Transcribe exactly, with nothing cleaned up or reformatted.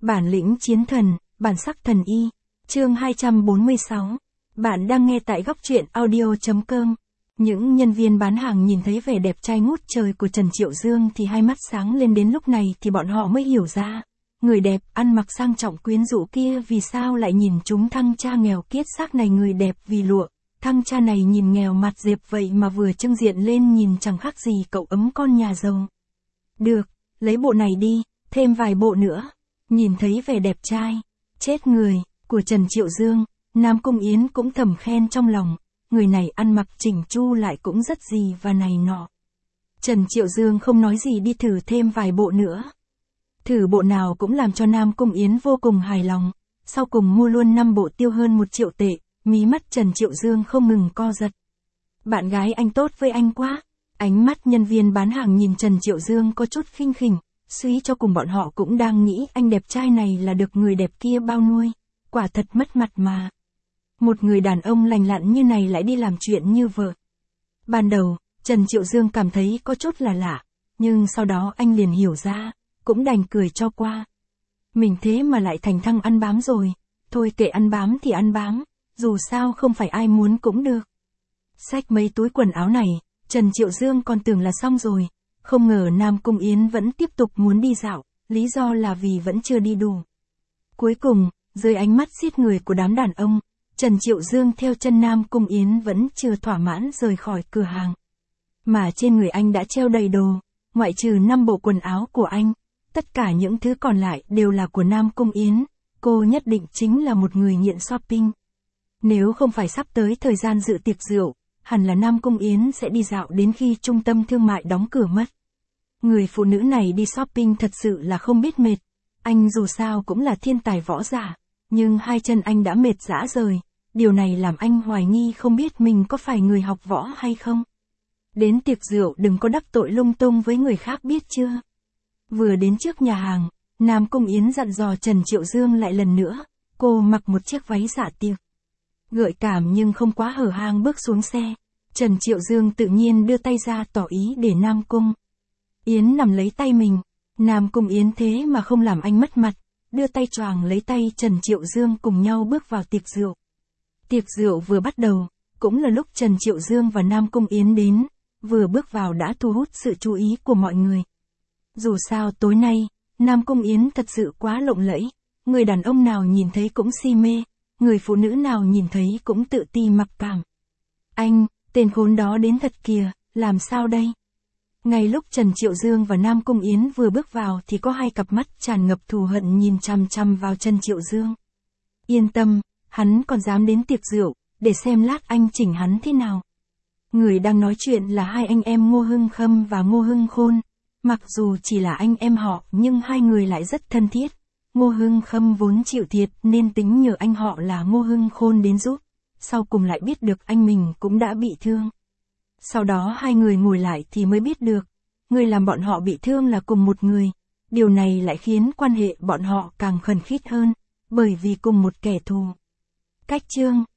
Bản lĩnh chiến thần, bản sắc thần y. Chương hai trăm bốn mươi sáu. Bạn đang nghe tại góc truyện audio chấm com. Những nhân viên bán hàng nhìn thấy vẻ đẹp trai ngút trời của Trần Triệu Dương thì hai mắt sáng lên, đến lúc này thì bọn họ mới hiểu ra. Người đẹp, ăn mặc sang trọng quyến rũ kia vì sao lại nhìn chúng thăng cha nghèo kiết xác này. Người đẹp vì lụa, thăng cha này nhìn nghèo mặt dẹp vậy mà vừa trưng diện lên nhìn chẳng khác gì cậu ấm con nhà giàu. Được, lấy bộ này đi, thêm vài bộ nữa. Nhìn thấy vẻ đẹp trai, chết người, của Trần Triệu Dương, Nam Cung Yến cũng thầm khen trong lòng, người này ăn mặc chỉnh chu lại cũng rất gì và này nọ. Trần Triệu Dương không nói gì đi thử thêm vài bộ nữa. Thử bộ nào cũng làm cho Nam Cung Yến vô cùng hài lòng, sau cùng mua luôn năm bộ tiêu hơn một triệu tệ, mí mắt Trần Triệu Dương không ngừng co giật. Bạn gái anh tốt với anh quá. Ánh mắt nhân viên bán hàng nhìn Trần Triệu Dương có chút khinh khỉnh, suy cho cùng bọn họ cũng đang nghĩ anh đẹp trai này là được người đẹp kia bao nuôi, quả thật mất mặt mà. Một người đàn ông lành lặn như này lại đi làm chuyện như vợ. Ban đầu, Trần Triệu Dương cảm thấy có chút là lạ, nhưng sau đó anh liền hiểu ra, cũng đành cười cho qua. Mình thế mà lại thành thăng ăn bám rồi, thôi kệ, ăn bám thì ăn bám, dù sao không phải ai muốn cũng được. Xách mấy túi quần áo này, Trần Triệu Dương còn tưởng là xong rồi, không ngờ Nam Cung Yến vẫn tiếp tục muốn đi dạo, lý do là vì vẫn chưa đi đủ. Cuối cùng, dưới ánh mắt xiết người của đám đàn ông, Trần Triệu Dương theo chân Nam Cung Yến vẫn chưa thỏa mãn rời khỏi cửa hàng. Mà trên người anh đã treo đầy đồ, ngoại trừ năm bộ quần áo của anh, tất cả những thứ còn lại đều là của Nam Cung Yến, cô nhất định chính là một người nghiện shopping. Nếu không phải sắp tới thời gian dự tiệc rượu, hẳn là Nam Cung Yến sẽ đi dạo đến khi trung tâm thương mại đóng cửa mất. Người phụ nữ này đi shopping thật sự là không biết mệt. Anh dù sao cũng là thiên tài võ giả, nhưng hai chân anh đã mệt rã rời. Điều này làm anh hoài nghi không biết mình có phải người học võ hay không. Đến tiệc rượu đừng có đắc tội lung tung với người khác biết chưa. Vừa đến trước nhà hàng, Nam Cung Yến dặn dò Trần Triệu Dương lại lần nữa. Cô mặc một chiếc váy dạ tiệc, gợi cảm nhưng không quá hở hang bước xuống xe. Trần Triệu Dương tự nhiên đưa tay ra tỏ ý để Nam Cung Yến nắm lấy tay mình. Nam Cung Yến thế mà không làm anh mất mặt, đưa tay choàng lấy tay Trần Triệu Dương cùng nhau bước vào tiệc rượu. Tiệc rượu vừa bắt đầu, cũng là lúc Trần Triệu Dương và Nam Cung Yến đến, vừa bước vào đã thu hút sự chú ý của mọi người. Dù sao tối nay, Nam Cung Yến thật sự quá lộng lẫy, người đàn ông nào nhìn thấy cũng si mê, người phụ nữ nào nhìn thấy cũng tự ti mặc cảm. Anh, tên khốn đó đến thật kìa, làm sao đây? Ngay lúc Trần Triệu Dương và Nam Cung Yến vừa bước vào thì có hai cặp mắt tràn ngập thù hận nhìn chằm chằm vào Trần Triệu Dương. Yên tâm, hắn còn dám đến tiệc rượu, để xem lát anh chỉnh hắn thế nào. Người đang nói chuyện là hai anh em Ngô Hưng Khâm và Ngô Hưng Khôn. Mặc dù chỉ là anh em họ nhưng hai người lại rất thân thiết. Ngô Hưng Khâm vốn chịu thiệt nên tính nhờ anh họ là Ngô Hưng Khôn đến giúp, sau cùng lại biết được anh mình cũng đã bị thương. Sau đó hai người ngồi lại thì mới biết được, người làm bọn họ bị thương là cùng một người. Điều này lại khiến quan hệ bọn họ càng khẩn khít hơn, bởi vì cùng một kẻ thù. Cách chương